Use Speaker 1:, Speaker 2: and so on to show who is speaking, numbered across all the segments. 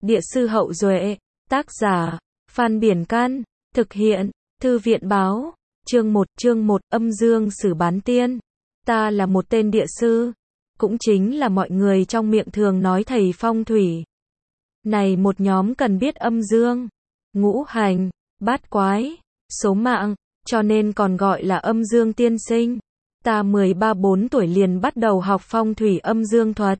Speaker 1: Địa sư hậu duệ, tác giả, Phan Biển Can, thực hiện, Thư viện báo, chương 1, âm dương sử bán tiên. Ta là một tên địa sư, cũng chính là mọi người trong miệng thường nói thầy phong thủy. Này một nhóm cần biết âm dương, ngũ hành, bát quái, số mạng, cho nên còn gọi là âm dương tiên sinh. Ta 13-14 tuổi liền bắt đầu học phong thủy âm dương thuật.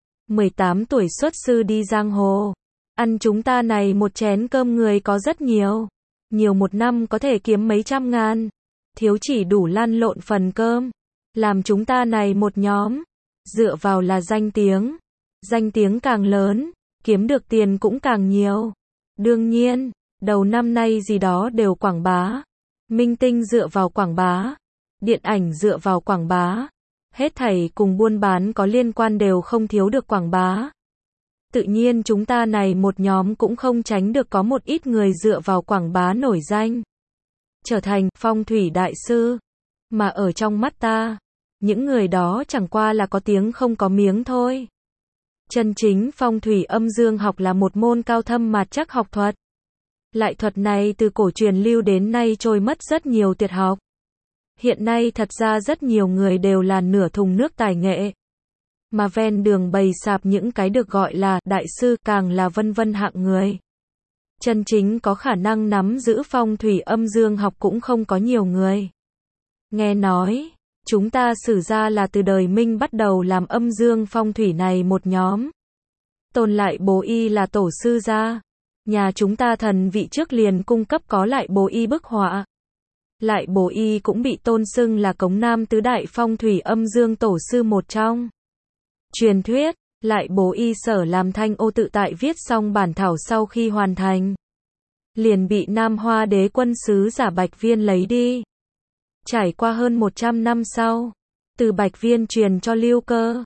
Speaker 1: 18 tuổi xuất sư đi giang hồ. Ăn chúng ta này một chén cơm người có rất nhiều. Nhiều một năm có thể kiếm mấy trăm ngàn. Thiếu chỉ đủ lăn lộn phần cơm. Làm chúng ta này một nhóm. Dựa vào là danh tiếng. Danh tiếng càng lớn, kiếm được tiền cũng càng nhiều. Đương nhiên, đầu năm nay gì đó đều quảng bá. Minh tinh dựa vào quảng bá. Điện ảnh dựa vào quảng bá. Hết thảy cùng buôn bán có liên quan đều không thiếu được quảng bá. Tự nhiên chúng ta này một nhóm cũng không tránh được có một ít người dựa vào quảng bá nổi danh. Trở thành phong thủy đại sư. Mà ở trong mắt ta, những người đó chẳng qua là có tiếng không có miếng thôi. Chân chính phong thủy âm dương học là một môn cao thâm mạt chắc học thuật. Lại thuật này từ cổ truyền lưu đến nay trôi mất rất nhiều tuyệt học. Hiện nay thật ra rất nhiều người đều là nửa thùng nước tài nghệ. Mà ven đường bày sạp những cái được gọi là đại sư càng là vân vân hạng người. Chân chính có khả năng nắm giữ phong thủy âm dương học cũng không có nhiều người. Nghe nói, chúng ta sử gia là từ đời Minh bắt đầu làm âm dương phong thủy này một nhóm. Tôn Lại Bố Y là tổ sư gia. Nhà chúng ta thần vị trước liền cung cấp có Lại Bố Y bức họa. Lại Bố Y cũng bị tôn xưng là Cống Nam tứ đại phong thủy âm dương tổ sư một trong. Truyền thuyết, Lại Bố Y sở làm Thanh Ô tự tại viết xong bản thảo sau khi hoàn thành. Liền bị Nam Hoa đế quân sứ giả Bạch Viên lấy đi. Trải qua hơn 100 năm sau, từ Bạch Viên truyền cho Lưu Cơ,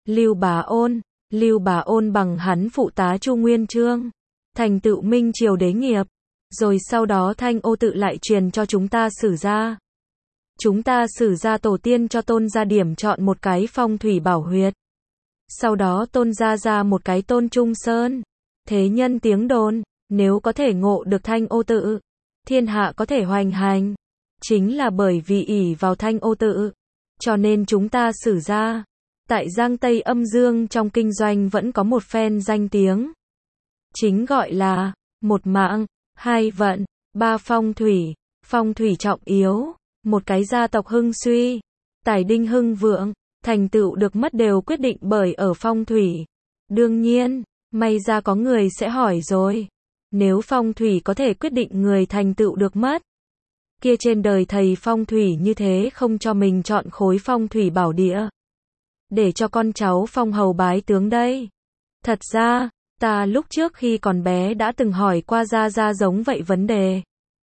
Speaker 1: Lưu Bá Ôn bằng hắn phụ tá Chu Nguyên Chương, thành tựu Minh triều đế nghiệp. Rồi sau đó Thanh Ô tự lại truyền cho chúng ta sử gia. Chúng ta sử gia tổ tiên cho Tôn gia điểm chọn một cái phong thủy bảo huyệt. Sau đó Tôn gia ra một cái Tôn Trung Sơn. Thế nhân tiếng đồn, nếu có thể ngộ được Thanh Ô tự, thiên hạ có thể hoành hành. Chính là bởi vì ỷ vào Thanh Ô tự, cho nên chúng ta sử gia, tại Giang Tây âm dương trong kinh doanh vẫn có một phen danh tiếng. Chính gọi là, một mạng, hai vận, ba phong thủy trọng yếu, một cái gia tộc hưng suy, tài đinh hưng vượng, thành tựu được mất đều quyết định bởi ở phong thủy. Đương nhiên, may ra có người sẽ hỏi rồi, nếu phong thủy có thể quyết định người thành tựu được mất, kia trên đời thầy phong thủy như thế không cho mình chọn khối phong thủy bảo địa, để cho con cháu phong hầu bái tướng đây. Thật ra, ta lúc trước khi còn bé đã từng hỏi qua Gia Gia giống vậy vấn đề.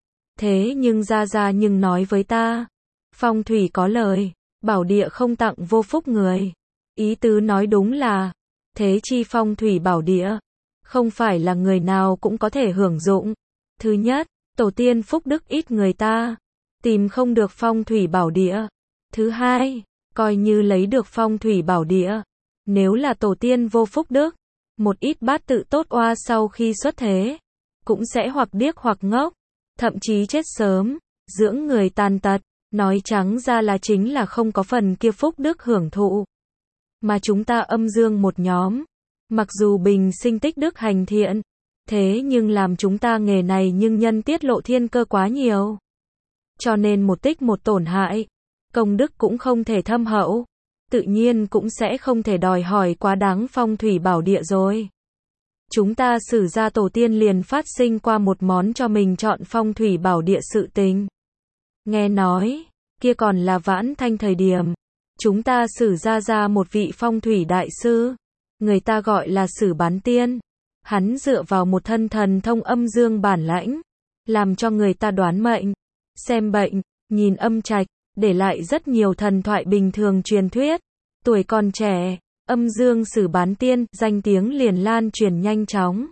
Speaker 1: Thế nhưng Gia Gia nhưng nói với ta, phong thủy có lời, bảo địa không tặng vô phúc người. Ý tứ nói đúng là, thế chi phong thủy bảo địa, không phải là người nào cũng có thể hưởng dụng. Thứ nhất, tổ tiên phúc đức ít người ta, tìm không được phong thủy bảo địa. Thứ hai, coi như lấy được phong thủy bảo địa, nếu là tổ tiên vô phúc đức, một ít bát tự tốt oa sau khi xuất thế, cũng sẽ hoặc điếc hoặc ngốc, thậm chí chết sớm, dưỡng người tàn tật, nói trắng ra là chính là không có phần kia phúc đức hưởng thụ. Mà chúng ta âm dương một nhóm, mặc dù bình sinh tích đức hành thiện, thế nhưng làm chúng ta nghề này nhưng nhân tiết lộ thiên cơ quá nhiều. Cho nên một tích một tổn hại, công đức cũng không thể thâm hậu. Tự nhiên cũng sẽ không thể đòi hỏi quá đáng phong thủy bảo địa rồi. Chúng ta sử gia tổ tiên liền phát sinh qua một món cho mình chọn phong thủy bảo địa sự tình. Nghe nói, kia còn là Vãn Thanh thời điểm. Chúng ta sử gia ra một vị phong thủy đại sư. Người ta gọi là Sử Bán Tiên. Hắn dựa vào một thân thần thông âm dương bản lãnh, làm cho người ta đoán mệnh, xem bệnh, nhìn âm trạch, để lại rất nhiều thần thoại bình thường truyền thuyết. Tuổi còn trẻ, âm dương Sử Bán Tiên, danh tiếng liền lan truyền nhanh chóng.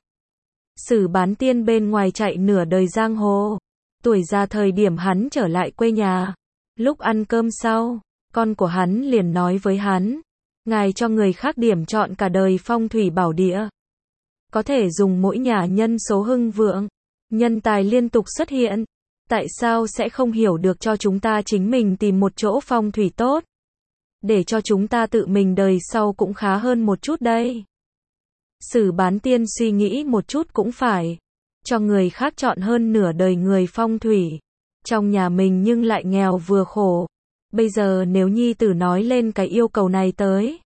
Speaker 1: Sử Bán Tiên bên ngoài chạy nửa đời giang hồ. Tuổi già thời điểm hắn trở lại quê nhà. Lúc ăn cơm sau, con của hắn liền nói với hắn, ngài cho người khác điểm chọn cả đời phong thủy bảo địa. có thể dùng mỗi nhà nhân số hưng vượng, nhân tài liên tục xuất hiện. Tại sao sẽ không hiểu được cho chúng ta chính mình tìm một chỗ phong thủy tốt, để cho chúng ta tự mình đời sau cũng khá hơn một chút đây. Sử Bán Tiên suy nghĩ một chút cũng phải, cho người khác chọn hơn nửa đời người phong thủy, trong nhà mình nhưng lại nghèo vừa khổ. Bây giờ nếu nhi tử nói lên cái yêu cầu này tới,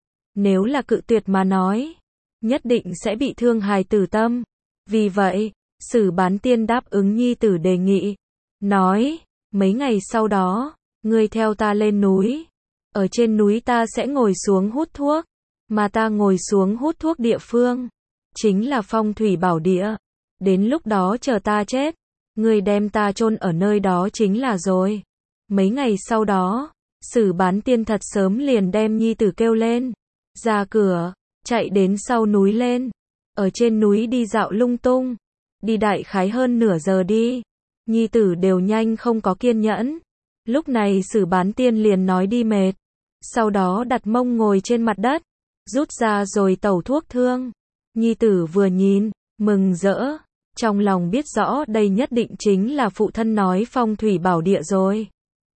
Speaker 1: nếu là cự tuyệt mà nói, nhất định sẽ bị thương hài tử tâm. Vì vậy, Sử Bán Tiên đáp ứng nhi tử đề nghị, nói, mấy ngày sau đó, ngươi theo ta lên núi. Ở trên núi ta sẽ ngồi xuống hút thuốc, mà ta ngồi xuống hút thuốc địa phương, chính là phong thủy bảo địa. Đến lúc đó chờ ta chết, ngươi đem ta chôn ở nơi đó chính là rồi. Mấy ngày sau đó, Sử Bán Tiên thật sớm liền đem nhi tử kêu lên, ra cửa, chạy đến sau núi lên, ở trên núi đi dạo lung tung, đi đại khái hơn nửa giờ đi, nhi tử đều nhanh không có kiên nhẫn. Lúc này Sử Bán Tiên liền nói đi mệt, sau đó đặt mông ngồi trên mặt đất, rút ra rồi tẩu thuốc thương. Nhi tử vừa nhìn, mừng rỡ, trong lòng biết rõ đây nhất định chính là phụ thân nói phong thủy bảo địa rồi.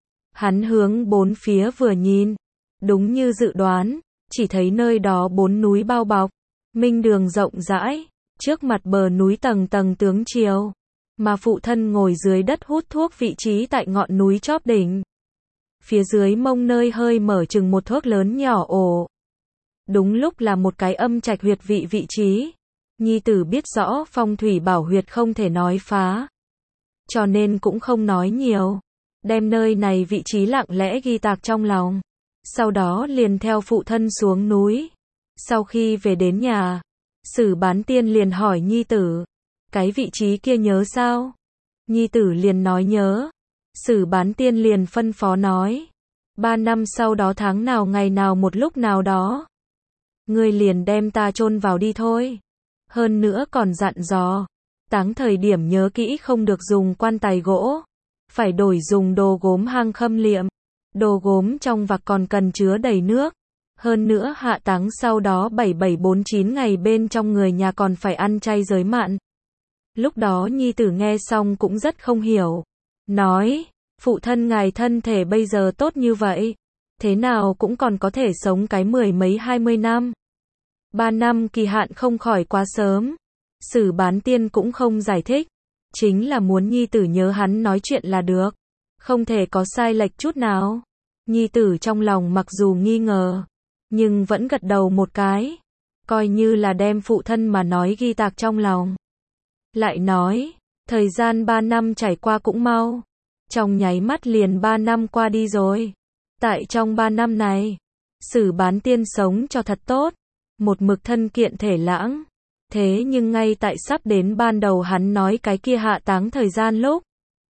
Speaker 1: Hắn hướng bốn phía vừa nhìn, đúng như dự đoán, chỉ thấy nơi đó bốn núi bao bọc, minh đường rộng rãi, trước mặt bờ núi tầng tầng tướng chiều, mà phụ thân ngồi dưới đất hút thuốc vị trí tại ngọn núi chóp đỉnh. Phía dưới mông nơi hơi mở chừng một thước lớn nhỏ ổ. Đúng lúc là một cái âm trạch huyệt vị trí. Nhi tử biết rõ phong thủy bảo huyệt không thể nói phá, cho nên cũng không nói nhiều, đem nơi này vị trí lặng lẽ ghi tạc trong lòng. Sau đó liền theo phụ thân xuống núi. Sau khi về đến nhà, Sử Bán Tiên liền hỏi nhi tử, cái vị trí kia nhớ sao? Nhi tử liền nói nhớ. Sử Bán Tiên liền phân phó nói, 3 năm sau đó tháng nào ngày nào một lúc nào đó, ngươi liền đem ta chôn vào đi thôi. Hơn nữa còn dặn dò, táng thời điểm nhớ kỹ không được dùng quan tài gỗ, phải đổi dùng đồ gốm hang khâm liệm. Đồ gốm trong vạc còn cần chứa đầy nước. Hơn nữa hạ táng sau đó 7749 ngày bên trong người nhà còn phải ăn chay giới mặn. Lúc đó nhi tử nghe xong cũng rất không hiểu, nói, phụ thân ngài thân thể bây giờ tốt như vậy, thế nào cũng còn có thể sống cái 10 mấy 20 năm. 3 năm kỳ hạn không khỏi quá sớm. Sử Bán Tiên cũng không giải thích, chính là muốn nhi tử nhớ hắn nói chuyện là được, không thể có sai lệch chút nào. Nhi tử trong lòng mặc dù nghi ngờ, nhưng vẫn gật đầu một cái, coi như là đem phụ thân mà nói ghi tạc trong lòng. Lại nói, thời gian 3 năm trải qua cũng mau, trong nháy mắt liền 3 năm qua đi rồi. Tại trong 3 năm này, Sử Bán Tiên sống cho thật tốt, một mực thân kiện thể lãng. Thế nhưng ngay tại sắp đến ban đầu hắn nói cái kia hạ táng thời gian lúc,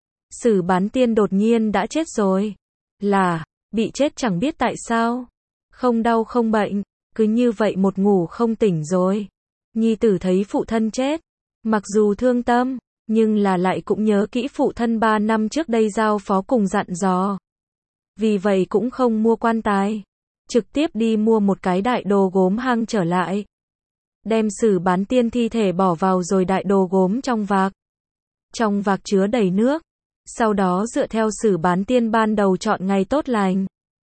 Speaker 1: Sử Bán Tiên đột nhiên đã chết rồi. Là, bị chết chẳng biết tại sao. Không đau không bệnh, cứ như vậy một ngủ không tỉnh rồi. Nhi tử thấy phụ thân chết, mặc dù thương tâm, nhưng là lại cũng nhớ kỹ phụ thân 3 năm trước đây giao phó cùng dặn dò. Vì vậy cũng không mua quan tài, trực tiếp đi mua một cái đại đồ gốm hang trở lại. Đem Sử Bán Tiên thi thể bỏ vào rồi đại đồ gốm trong vạc. Trong vạc chứa đầy nước. Sau đó dựa theo Sử Bán Tiên ban đầu chọn ngày tốt lành.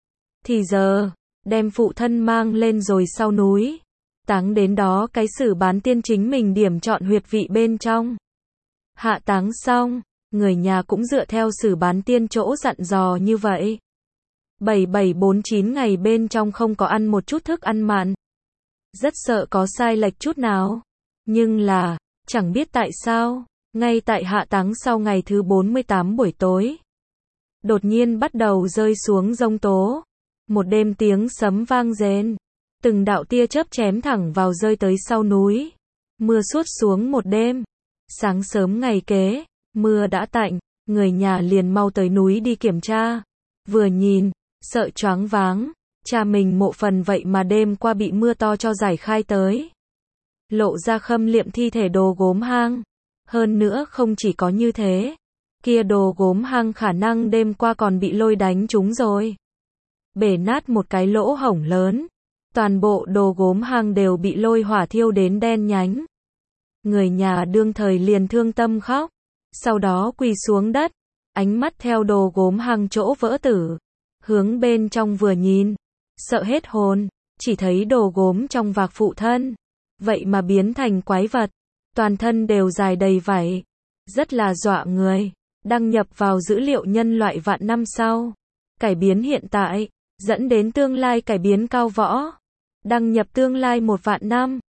Speaker 1: Thì giờ, đem phụ thân mang lên rồi sau núi. Táng đến đó cái Sử Bán Tiên chính mình điểm chọn huyệt vị bên trong. Hạ táng xong, người nhà cũng dựa theo Sử Bán Tiên chỗ dặn dò như vậy. 7749 ngày bên trong không có ăn một chút thức ăn mặn. Rất sợ có sai lệch chút nào. Nhưng là, chẳng biết tại sao, ngay tại hạ táng sau ngày thứ 48 buổi tối, đột nhiên bắt đầu rơi xuống giông tố. Một đêm tiếng sấm vang rền, từng đạo tia chớp chém thẳng vào rơi tới sau núi. Mưa suốt xuống một đêm. Sáng sớm ngày kế, mưa đã tạnh, người nhà liền mau tới núi đi kiểm tra. Vừa nhìn, sợ choáng váng, cha mình mộ phần vậy mà đêm qua bị mưa to cho giải khai tới. Lộ ra khâm liệm thi thể đồ gốm hang. Hơn nữa không chỉ có như thế, kia đồ gốm hang khả năng đêm qua còn bị lôi đánh trúng rồi. Bể nát một cái lỗ hổng lớn. Toàn bộ đồ gốm hang đều bị lôi hỏa thiêu đến đen nhánh. Người nhà đương thời liền thương tâm khóc, sau đó quỳ xuống đất, ánh mắt theo đồ gốm hàng chỗ vỡ tử, hướng bên trong vừa nhìn, sợ hết hồn, chỉ thấy đồ gốm trong vạc phụ thân, vậy mà biến thành quái vật, toàn thân đều dài đầy vảy, rất là dọa người, đăng nhập vào dữ liệu nhân loại vạn năm sau, cải biến hiện tại, dẫn đến tương lai cải biến cao võ, đăng nhập tương lai 1 vạn năm.